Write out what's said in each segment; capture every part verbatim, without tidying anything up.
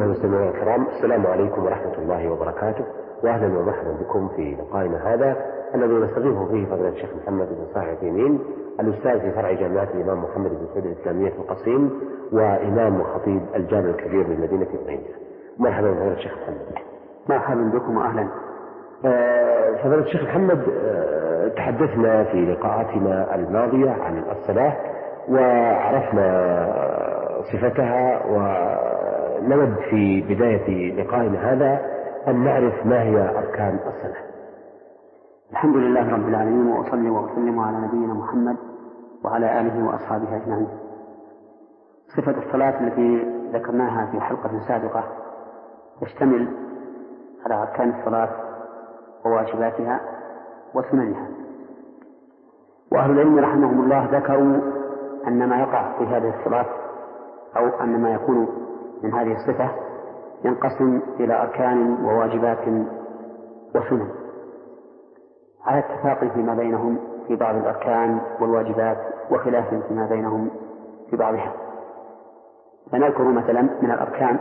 أيها المستمعون الكرام، السلام عليكم ورحمة الله وبركاته، وأهلا ومرحبا بكم في لقائنا هذا الذي نستضيفه فيه فضيلة الشيخ محمد بن صالح العثيمين، الأستاذ في فرع جامعة الإمام محمد بن سعود الإسلامية في القصيم، وإمام وخطيب الجامع الكبير بمدينة قنيطرة. مرحبا فضيلة الشيخ محمد. مرحبا بكم وأهلا. فضيلة الشيخ محمد، تحدثنا في لقاءاتنا الماضية عن الصلاة وعرفنا صفتها، ونود في بداية لقائنا هذا أن نعرف ما هي أركان الصلاة. الحمد لله رب العالمين، وأصلي وأسلم على نبينا محمد وعلى آله وأصحابه أجمعين. صفة الصلاة التي ذكرناها في حلقة سابقة تشتمل على أركان الصلاة وواجباتها وسننها. وأهل العلم رحمهم الله ذكروا أن ما يقع في هذه الصلاة أو أن ما يكون من هذه الصفة ينقسم إلى أركان وواجبات وسنن على اتفاق فيما بينهم في بعض الأركان والواجبات، وخلاف فيما بينهم في بعضها. فنذكر مثلا من الأركان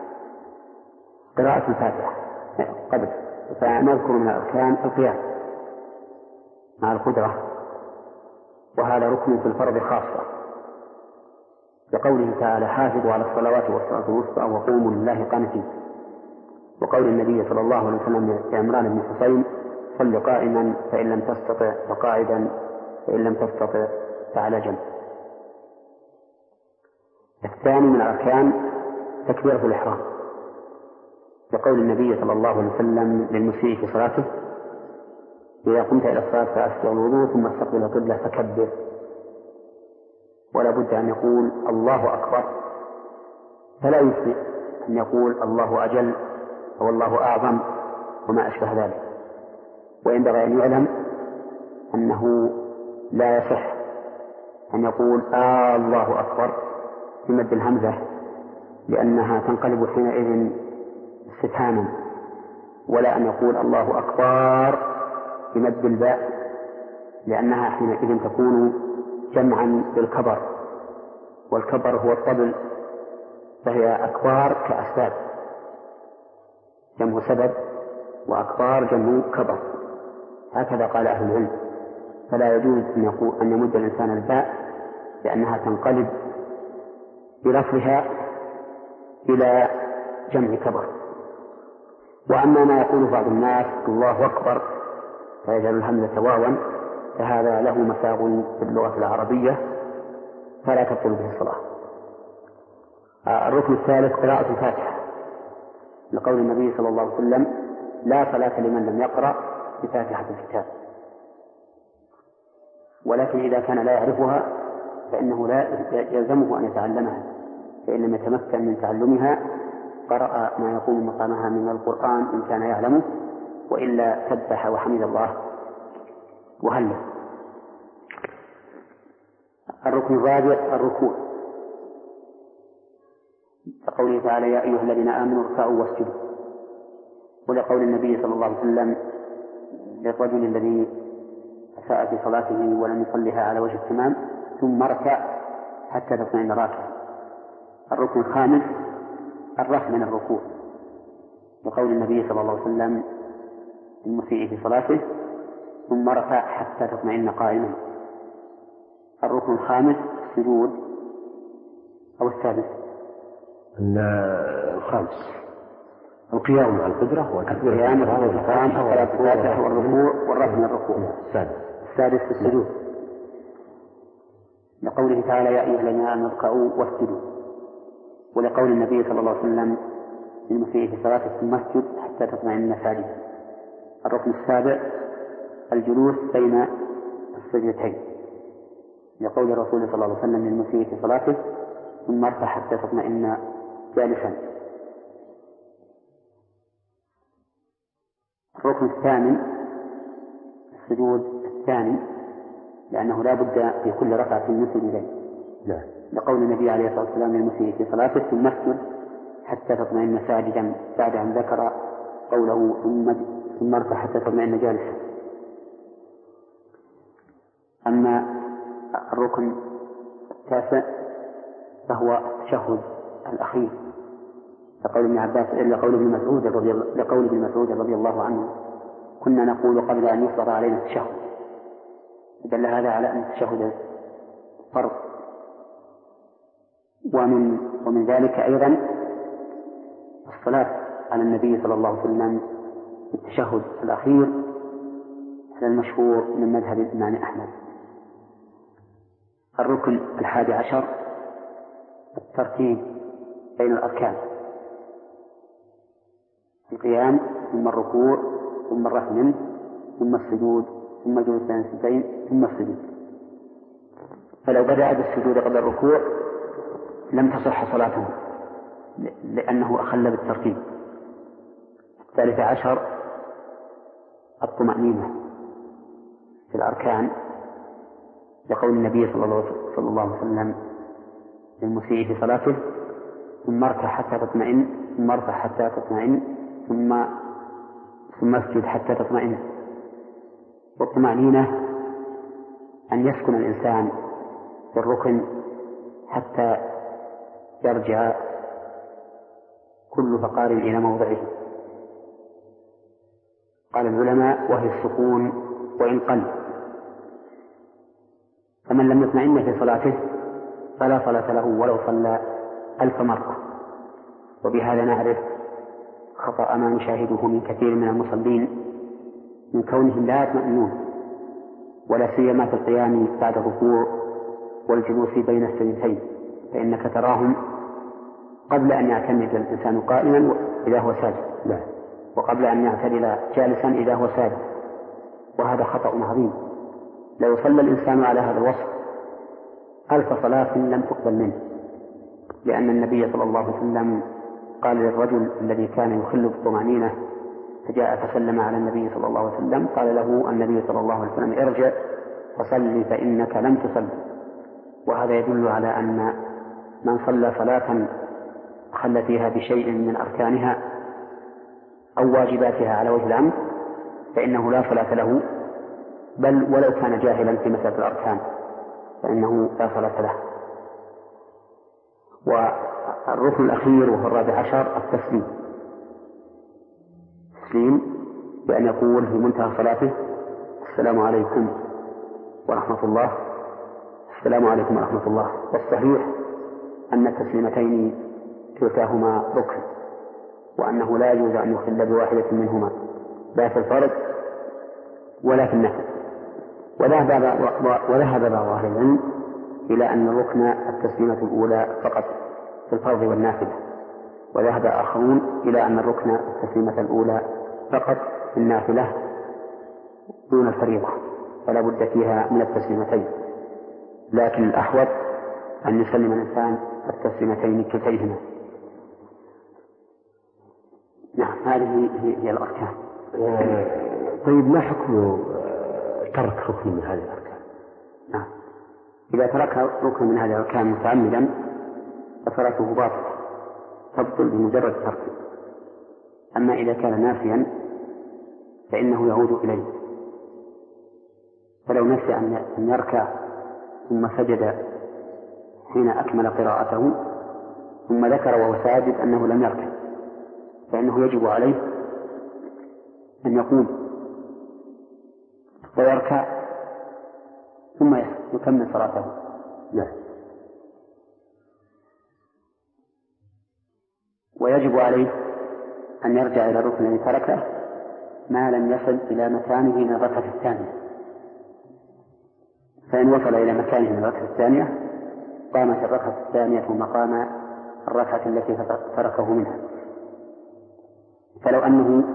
قراءة الفاتحة قبل، فنذكر من الأركان القيام مع القدرة، وهذا ركن في الفرض خاصة، لقوله تعالى: حافظوا على الصلوات والصلاة الوسطى وقوموا لله قانتين، وقول النبي صلى الله عليه وسلم لعمران بن حسين: صل قائما فإن لم تستطع فقاعدا فإن لم تستطع فعلى جنب. الثاني من الأركان تكبيرة الإحرام، لقول النبي صلى الله عليه وسلم للمسيء في صلاته: إذا قمت إلى الصلاة فأسبغ الوضوء ثم استقبل القبلة فكبر. ولا بد أن يقول الله أكبر، فلا يكفي أن يقول الله أجل أو الله أعظم وما أشبه ذلك. وينبغي أن يعلم أنه لا يصح أن يقول آه الله أكبر بمد الهمزة، لأنها تنقلب حينئذ استفهاما، ولا أن يقول الله أكبر بمد الباء، لأنها حينئذ تكون جمعا للكبر، والكبر هو الطبل، فهي أكبار كأسباب، جمع سبب، وأكبار جمع كبر، هكذا قال أهل العلم. فلا يجوز أن يقول أن يمد الإنسان الباء، لأنها تنقلب بلفظها إلى جمع كبر. وأما ما يقول بعض الناس الله أكبر فيجعل الهمزة واوا، فهذا له مساغ في اللغة العربية فلا تبطل به الصلاة. الركن الثالث قراءة الفاتحة، لقول النبي صلى الله عليه وسلم: لا صلاة لمن لم يقرأ بفاتحة الكتاب. ولكن إذا كان لا يعرفها فإنه لا يلزمه أن يتعلمها، فإن لم يتمكن من تعلمها قرأ ما يقوم مقامها من القرآن إن كان يعلمه، وإلا سبح وحمد الله وهلل. الركن الرابع الركوع، كقوله تعالى: يا أيها الذين آمنوا اركعوا واسجدوا، ولقول النبي صلى الله عليه وسلم للرجل الذي أساء في صلاته ولم يصلها على وجه التمام: ثم اركع حتى تطمئن راكعا. الركن الخامس الرفع من الركوع، لقول النبي صلى الله عليه وسلم للمسيء في صلاته: ثم ارفع حتى تطمئن قائما. الركن الخامس السجود أو السادس الخامس القيام مع القدرة والقيام والركوع والرفع من الركوع. السادس السادس السجود، لقوله تعالى: يا أيها الذين آمنوا اركعوا واسجدوا، ولقول النبي صلى الله عليه وسلم للمسيء في صلاته: ثم اسجد حتى تطمئن ساجدا. الركن السابع الجلوس بين السجدتين، لقول الرسول صلى الله عليه وسلم للمسيء في صلاته: ثم ارفع حتى تطمئن جالسا. الركن الثامن السجود الثاني، لأنه لا بد في كل ركعة يسجد إليه، لقول النبي عليه الصلاة والسلام للمسيء في صلاته: ثم اسجد حتى تطمئن ساجدا، بعد أن ذكر قوله ثم ثم ارفع حتى تطمئن جالسا. أما الركن التاسع فهو التشهد الأخير، لقول ابن عباس لقول ابن مسعود رضي لقول ابن مسعود رضي الله عنه كنا نقول قبل أن يفرض علينا التشهد، دل هذا على أن التشهد فرض. ومن ومن ذلك أيضا الصلاة على النبي صلى الله عليه وسلم في التشهد الأخير على المشهور من مذهب الإمام أحمد. الركن الحادي عشر الترتيب بين الأركان، القيام ثم الركوع ثم الرفع منه ثم السجود ثم جلوس بين السجدين ثم السجود. فلو بدأ بالسجود قبل الركوع لم تصح صلاته لأنه أخل بالترتيب. الثالث عشر الطمأنينة في الأركان، لقول النبي صلى الله عليه وسلم للمسيء في صلاته ثم اركع حتى تطمئن ثم ارفع حتى تطمئن ثم ثم اسجد حتى تطمئن. والطمأنينة أن يسكن الإنسان في الركن حتى يرجع كل فقار إلى موضعه. قال العلماء وهي السكون وإن قل. فمن لم يطمئن في صلاته فلا صلاة له ولو صلى ألف مرة. وبهذا نعرف خطأ ما نشاهده من كثير من المصلين من كونهم لا يطمئنون، ولا سيما في القيام بعد الركوع والجلوس بين السجدتين، فإنك تراهم قبل أن يعتمد الإنسان قائما إذا هو ساجد، وقبل أن يعتدل جالسا إذا هو ساجد، وهذا خطأ عظيم. لو صلى الإنسان على هذا الوصف ألف صلاة لم تقبل منه، لأن النبي صلى الله عليه وسلم قال للرجل الذي كان يخل بالطمأنينة فجاء فسلم على النبي صلى الله عليه وسلم، قال له النبي صلى الله عليه وسلم ارجع فصل فإنك لم تصل. وهذا يدل على أن من صلى صلاة خل فيها بشيء من أركانها أو واجباتها على وجه العمد فإنه لا صلاة له، بل ولو كان جاهلا في مسألة الأركان فإنه لا صلاة له. والركن الأخير وهو الرابع عشر التسليم، التسليم بأن يقول في منتهى صلاته السلام عليكم ورحمة الله، السلام عليكم ورحمة الله. والصحيح أن التسليمتين كلتاهما ركن، وأنه لا يجوز أن يخل بواحدة منهما لا في الفرض ولا في النفل. وذهب بعض أهل العلم إلى أن الركن التسليمة الأولى فقط في الفرض والنافلة، وذهب آخرون إلى أن الركن التسليمة الأولى فقط في النافلة دون الفريضة، فلا بد فيها من التسليمتين. لكن الأحوط أن يسلم الإنسان التسليمتين كلتيهما. نعم، هذه هي الأركان. طيب ما حكم ترك ركن من هذه الأركان؟ نعم، إذا ترك ركن من هذه الأركان متعمدا فصلاته باطلة تبطل بمجرد تركه. أما إذا كان ناسيا فإنه يعود إليه. فلو نسي أن يركع ثم سجد حين أكمل قراءته ثم ذكر وهو ساجد أنه لم يركع فإنه يجب عليه أن يقوم ويركع ثم يكمل صلاته. لا. ويجب عليه أن يرجع إلى الركن الذي تركه ما لم يصل إلى مكانه من الركعة الثانية، فإن وصل إلى مكانه من الركعة الثانية قامت الركعة الثانية مقام الركعة التي تركه منها. فلو أنه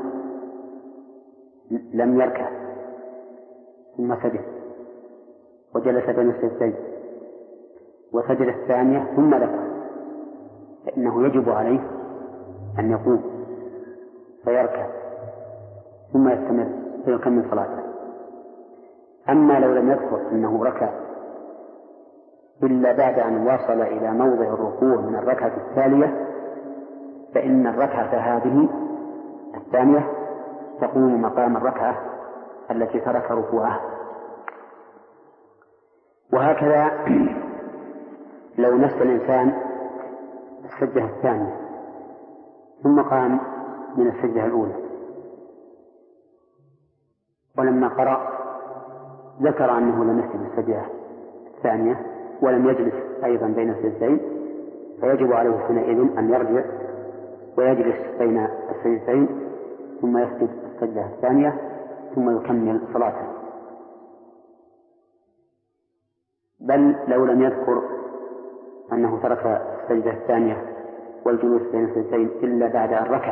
لم يركع ثم سجد وجلس بين السجدين وسجد الثانية ثم ركع فإنه يجب عليه أن يقوم فيركع ثم يستمر فيكمل صلاته. أما لو لم يذكر أنه ركع إلا بعد أن وصل إلى موضع الركوع من الركعة التالية فإن الركعة هذه الثانية تقوم مقام الركعة التي ترك ركوعها. وهكذا لو نسى الإنسان السجدة الثانية ثم قام من السجدة الأولى، ولما قرأ ذكر أنه لم يسجد السجدة الثانية ولم يجلس أيضا بين السجدتين، فيجب عليه حينئذ أن يرجع ويجلس بين السجدتين ثم يسجد السجدة الثانية ثم يكمل صلاته. بل لو لم يذكر أنه ترك السجدة الثانية والجلوس بين السجدتين إلا بعد أن ركع،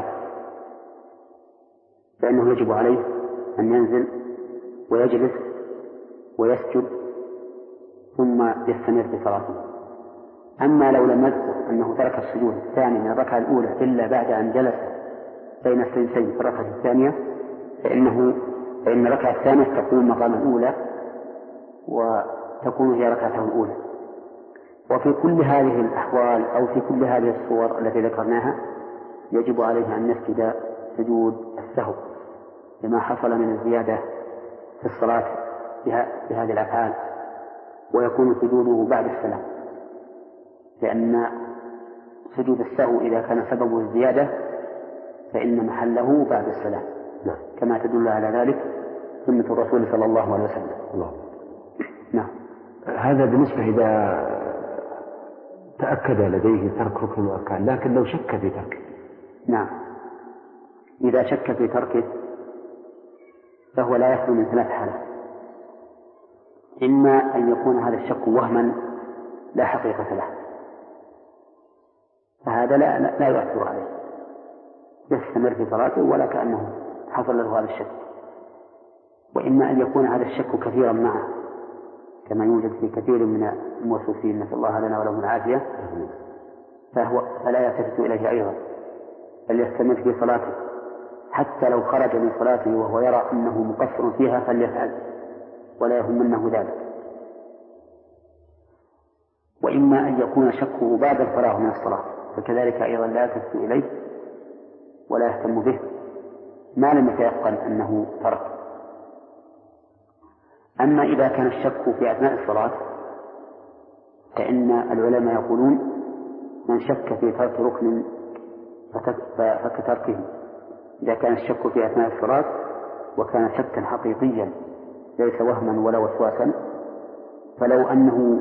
فإنه يجب عليه أن ينزل ويجلس ويسجد ثم يستمر في صلاته. أما لو لم يذكر أنه ترك السجود الثاني من الركعة الأولى إلا بعد أن جلس بين السجدتين في الركعة الثانية، فإنه فإن الركعة الثانية تقوم مقام الأولى وتكون هي ركعته الأولى. وفي كل هذه الأحوال أو في كل هذه الصور التي ذكرناها يجب عليه أن يسجد سجود السهو لما حصل من الزيادة في الصلاة بهذه الأفعال، ويكون سجوده بعد السلام، لأن سجود السهو إذا كان سببه الزيادة فإن محله بعد السلام، نعم. كما تدل على ذلك سنة الرسول صلى الله عليه وسلم. الله. نعم. هذا بالنسبة إذا تأكد لديه ترك ركن من الأركان، لكن لو شك في تركه. نعم، إذا شك في تركه فهو لا يخلو من ثلاث حالات: إما أن يكون هذا الشك وهما لا حقيقة له، فهذا لا, لا يؤثر عليه، يستمر في صلاته ولا كأنه حصل له هذا الشك. وإما أن يكون هذا الشك كثيرا معه كما يوجد في كثير من الموسوسين، نسأل الله لنا ولهم العافية، فهو فلا يلتفت إليه أيضا، بل يستمر في صلاته حتى لو خرج من صلاته وهو يرى أنه مقصر فيها فليفعل ولا يهمنه ذلك. وإما أن يكون شكه بعد الفراغ من الصلاة، فكذلك أيضا لا يلتفت إليه ولا يهتم به ما لم يتيقن أنه ترك. أما إذا كان الشك في أثناء الصلاة فإن العلماء يقولون من شك في ترك ركن فكتركه، إذا كان الشك في أثناء الصلاة وكان شكا حقيقيا ليس وهما ولا وسواسا، فلو أنه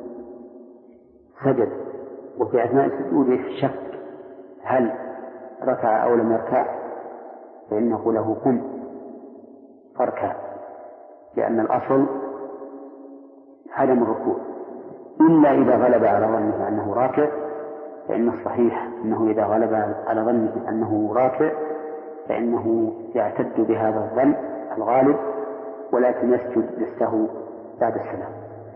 سجد وفي أثناء سجوده شك هل ركع أو لم يركع فإنه له قم فاركع، لأن الأصل عدم الركوع، إلا إذا غلب على ظنه أنه راكع، فإن الصحيح أنه إذا غلب على ظنه أنه راكع فإنه يعتد بهذا الظن الغالب ولكن يسجد للسهو بعد السلام.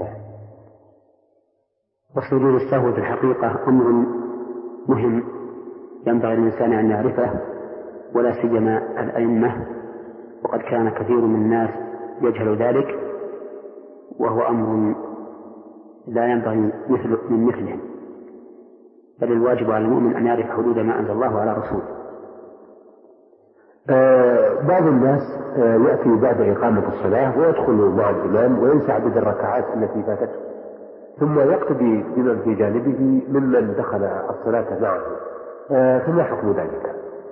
وسجود السهو في الحقيقة أمر مهم ينبغي الإنسان أن يعرفه، ولا سيما الأئمة، وقد كان كثير من الناس يجهل ذلك، وهو أمر لا ينبغي مثل من مثله، بل الواجب على المؤمن أن يعرف حدود ما أنزل الله على رسوله. آه بعض الناس آه يأتي بعد إقامة الصلاة ويدخل مع الإمام وينسى عدد الركعات التي فاتته، ثم يقتدي بمن في جانبه ممن دخل الصلاة معه، آه فما حكم ذلك؟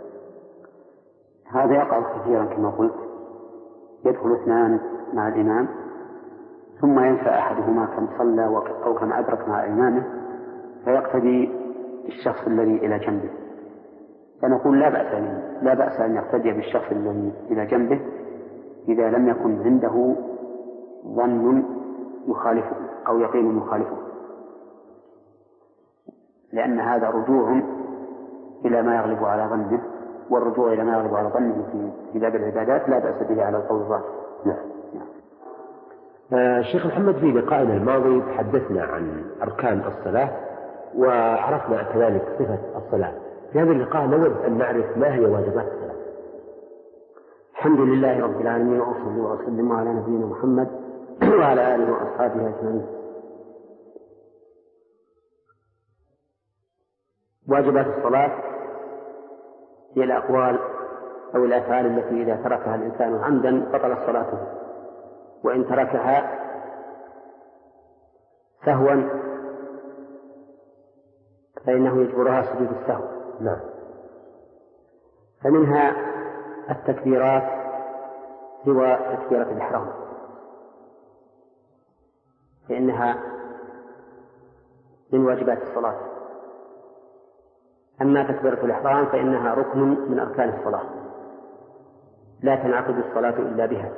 هذا يقع كثيرا كما قلت، يدخل اثنان مع الإمام ثم ينسى أحدهما كم صلى أو كم أدرك مع إمامه فيقتدي الشخص الذي إلى جنبه، فنقول لا بأس لا بأس أن يقتدي بالشخص الذي إلى جنبه إذا لم يكن عنده ظن يخالفه أو يقين يخالفه، لأن هذا رجوع إلى ما يغلب على ظنه، والرجوع إلى ما يغلب على ظنه في باب العبادات لا بأس به على القول الظاهر. نعم. الشيخ محمد، في لقائنا الماضي تحدثنا عن أركان الصلاة وعرفنا كذلك صفة الصلاة. في هذا اللقاء نود أن نعرف ما هي واجبات الصلاة. الحمد لله رب العالمين، وأصلي وأسلم على نبينا محمد وعلى آله وأصحابه أجمعين. واجبات الصلاة هي الأقوال أو الأفعال التي إذا تركها الإنسان عمدا بطلت صلاته، وإن تركها سهوا فإنه يجبرها سجود السهو. نعم. فمنها التكبيرات سوى تكبيرة الإحرام، فإنها من واجبات الصلاة. أما تكبيرة الإحرام فإنها ركن من أركان الصلاة، لا تنعقد الصلاة إلا بها.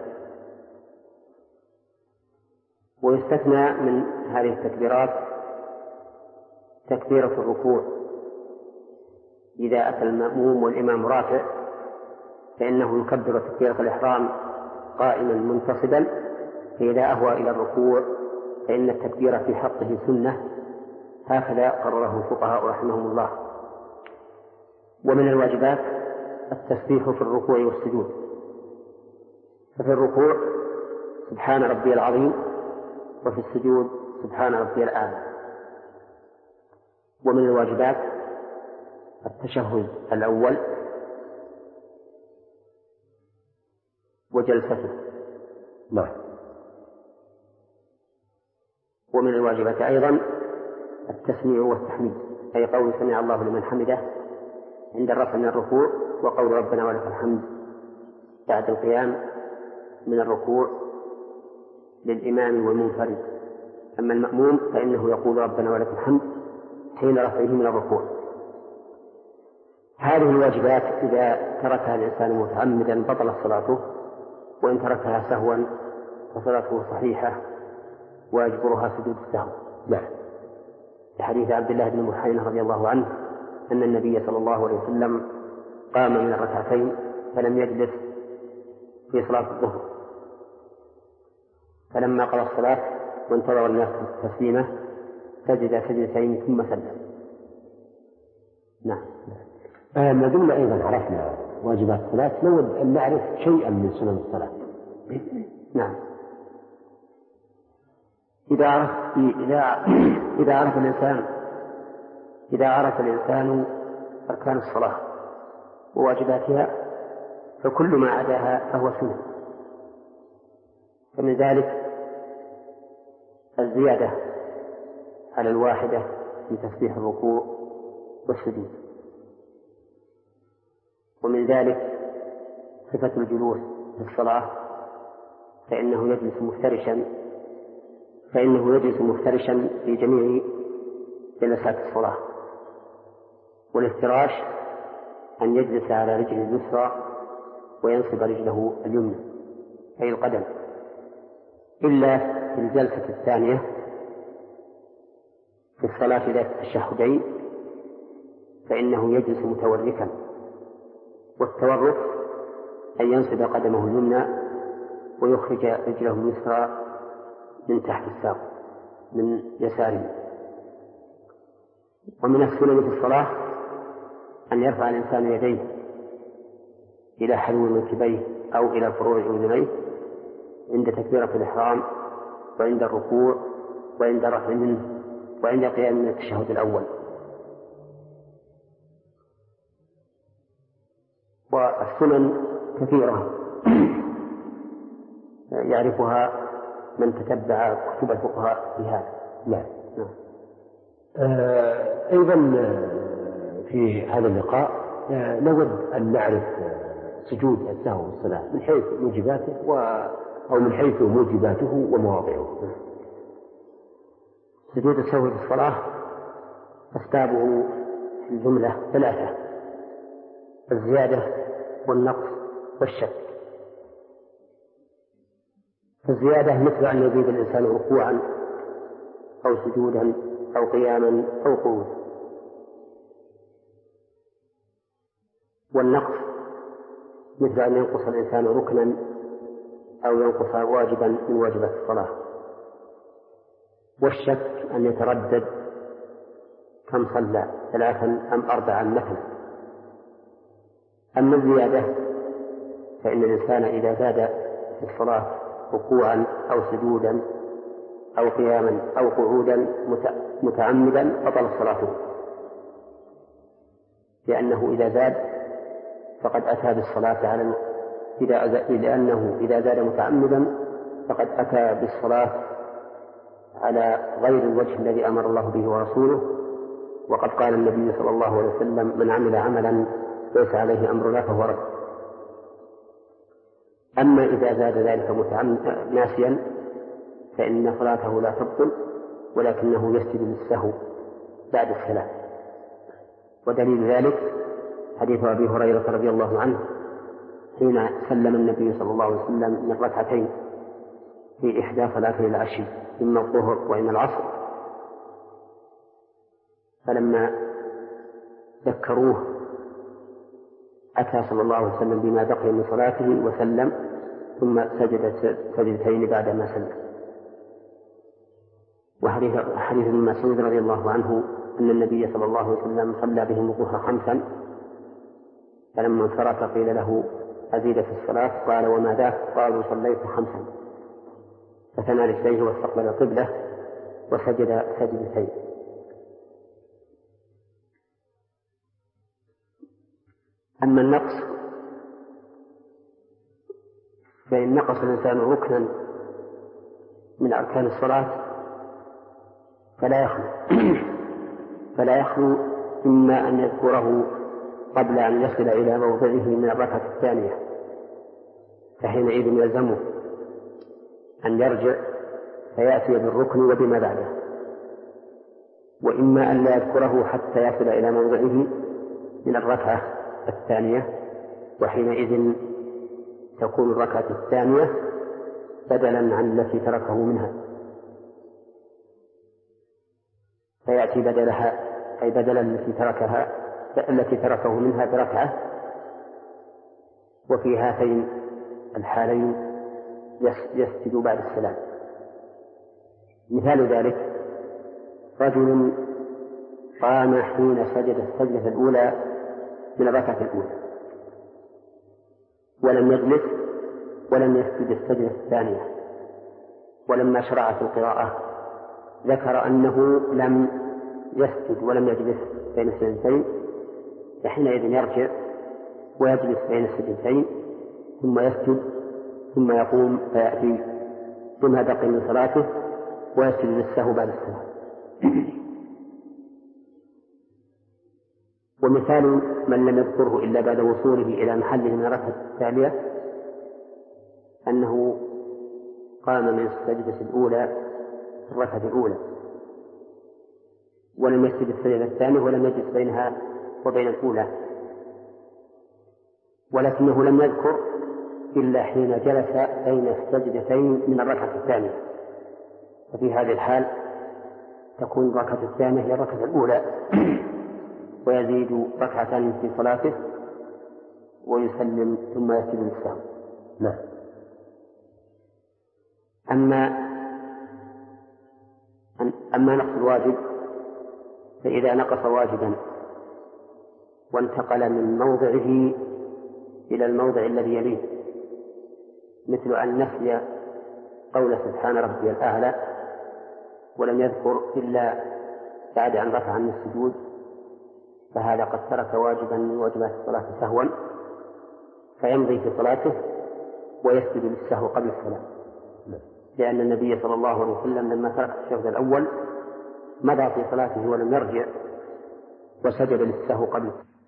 ويستثنى من هذه التكبيرات تكبيرة الركوع، إذا أتى المأموم والإمام رافع فإنه يكبر تكبيرة الإحرام قائما منتصبا، فإذا أهوى إلى الركوع فإن التكبير في حقه سنة، هكذا قرره الفقهاء رحمهم الله. ومن الواجبات التسبيح في الركوع والسجود، ففي الركوع سبحان ربي العظيم، وفي السجود سبحان ربي الأعلى. ومن الواجبات التشهد الأول وجلسته. نعم. ومن الواجبات أيضا التسميع والتحميد، أي قول سمع الله لمن حمده عند الرفع من الركوع، وقول ربنا ولك الحمد بعد القيام من الركوع للإمام والمنفرد. أما المأموم فإنه يقول ربنا ولك الحمد حين رفعه من الركوع. هذه الواجبات إذا تركها الإنسان متعمدا بطلت صلاته، وإن تركها سهوا فصلاته صحيحة ويجبرها سجود السهو. نعم. لحديث عبد الله بن محيين رضي الله عنه أن النبي صلى الله عليه وسلم قام من الركعتين فلم يجلس في صلاة الظهر، فلما قضى الصلاة وانتظر الناس التسليمة سجد سجدتين ثم سلم. نعم. آه ما دمنا أيضا عرفنا واجبات الصلاة، نود أن نعرف شيئا من سنن الصلاة. نعم. إذا عرف إذا إذا عرف الإنسان إذا عرف الإنسان أركان الصلاة وواجباتها فكل ما عداها فهو سنة. فمن ذلك الزيادة على الواحدة في تسبيح الركوع والسجود، ومن ذلك صفة الجلوس في الصلاة، فإنه يجلس مفترشا فإنه يجلس مفترشا في جميع جلسات الصلاة. والافتراش أن يجلس على رجله اليسرى وينصب رجله اليمنى أي القدم، إلا في الجلسة الثانية في الصلاة ذات التشهدين فإنه يجلس متوركا. والتورك أن ينصب قدمه اليمنى ويخرج رجله اليسرى من تحت الساق من يساره. ومن السنن في الصلاة أن يرفع الإنسان يديه إلى حلو منكبيه أو إلى فروع أذنيه عند تكبيرة الإحرام وعند الركوع وعند رفع منه وعند قيام من التشهد الأول. والسنن كثيرة يعرفها من تتبع كتب الفقهاء في هذا. نعم. نعم. آه أيضا في هذا اللقاء آه نود أن نعرف سجود السهو في الصلاة من حيث موجباته و أو من حيث موجباته ومواضعه. سجود السهو في الصلاة أسبابه في الجملة ثلاثة: الزيادة والنقص والشك. الزيادة مثل أن يزيد الإنسان ركوعا أو سجودا أو قياما أو قعودا. والنقص مثل أن ينقص الإنسان ركنا أو ينقص واجبا من واجبات الصلاة. والشك أن يتردد كم صلى ثلاثا أم أربعا مثلا. أما الزيادة فإن الإنسان إذا زاد في الصلاة ركوعا أو سجودا أو قياما أو قعودا متعمدا بطل صلاته، لأنه إذا زاد فقد أتى بالصلاة على إذا لأنه إذا زاد متعمدا فقد أتى بالصلاة على غير الوجه الذي أمر الله به ورسوله. وقد قال النبي صلى الله عليه وسلم: من عمل عملا ليس عليه أمرنا فهو رد. أما إذا زاد ذلك ناسيا فإن صلاته لا تبطل ولكنه يسجد للسهو بعد السلام. ودليل ذلك حديث أبي هريرة رضي الله عنه حين سلم النبي صلى الله عليه وسلم من ركعتين في إحدى صلاتي العشي إما الظهر وإما العصر، فلما ذكروه أتى صلى الله عليه وسلم بما بقي من صلاته وسلم ثم سجد سجدتين بعد ما سلم. وحديث حديث ابن مسعود رضي الله عنه أن النبي صلى الله عليه وسلم صلى بهم الظهر خمسا، فلما انصرف قيل له أزيد في الصلاة؟ قال وما ذاك؟ قالوا صليت خمسا، فثنى رجليه واستقبل القبلة وسجد سجدتين. أما النقص فإن نقص الإنسان ركنا من أركان الصلاة فلا يخلو فلا يخلو إما أن يذكره قبل أن يصل إلى موضعه من الركعة الثانية، فحينئذ يلزمه أن يرجع فيأتي بالركن وبما بعده، وإما أن لا يذكره حتى يصل إلى موضعه من الركعة الثانية، وحينئذ تكون الركعة الثانية بدلا عن التي تركه منها، فيأتي بدلها أي بدلا التي تركها التي تركه منها بركعة. وفي هاتين الحالين يسجد بعد السلام. مثال ذلك رجل قام حين سجد السجدة الأولى من الركعة الأولى ولم يجلس ولم يسجد السجدة الثانية، ولما شرع في القراءة ذكر أنه لم يسجد ولم يجلس بين السجدتين، فحينئذ يرجع ويجلس بين السجدتين ثم يسجد ثم يقوم فيأتي بما بقي من صلاته ويسجد للسهو بعد السلام. ومثال من لم يذكره إلا بعد وصوله إلى محله من الركعة التالية أنه قام من السجدة الأولى في الركعة الأولى ولم يسجد السجدة الثانية ولم يجلس بينها وبين الأولى، ولكنه لم يذكر إلا حين جلس بين السجدتين من الركعة الثانية، ففي هذه الحال تكون الركعة الثانية هي الركعة الأولى ويزيد ركعتان في صلاته ويسلم ثم يسجد للسهو. نعم. أما أما نقص الواجب فإذا نقص واجبا وانتقل من موضعه إلى الموضع الذي يليه، مثل أن نسي قول سبحان ربي الأعلى ولم يذكر إلا بعد أن رفع عن السجود، فهذا قد ترك واجبا من واجبات الصلاة سهوا فيمضي في صلاته ويسجد للسهو قبل السلام، لأن النبي صلى الله عليه وسلم لما ترك الشهد الأول مضى في صلاته ولم يرجع وسجد للسهو قبل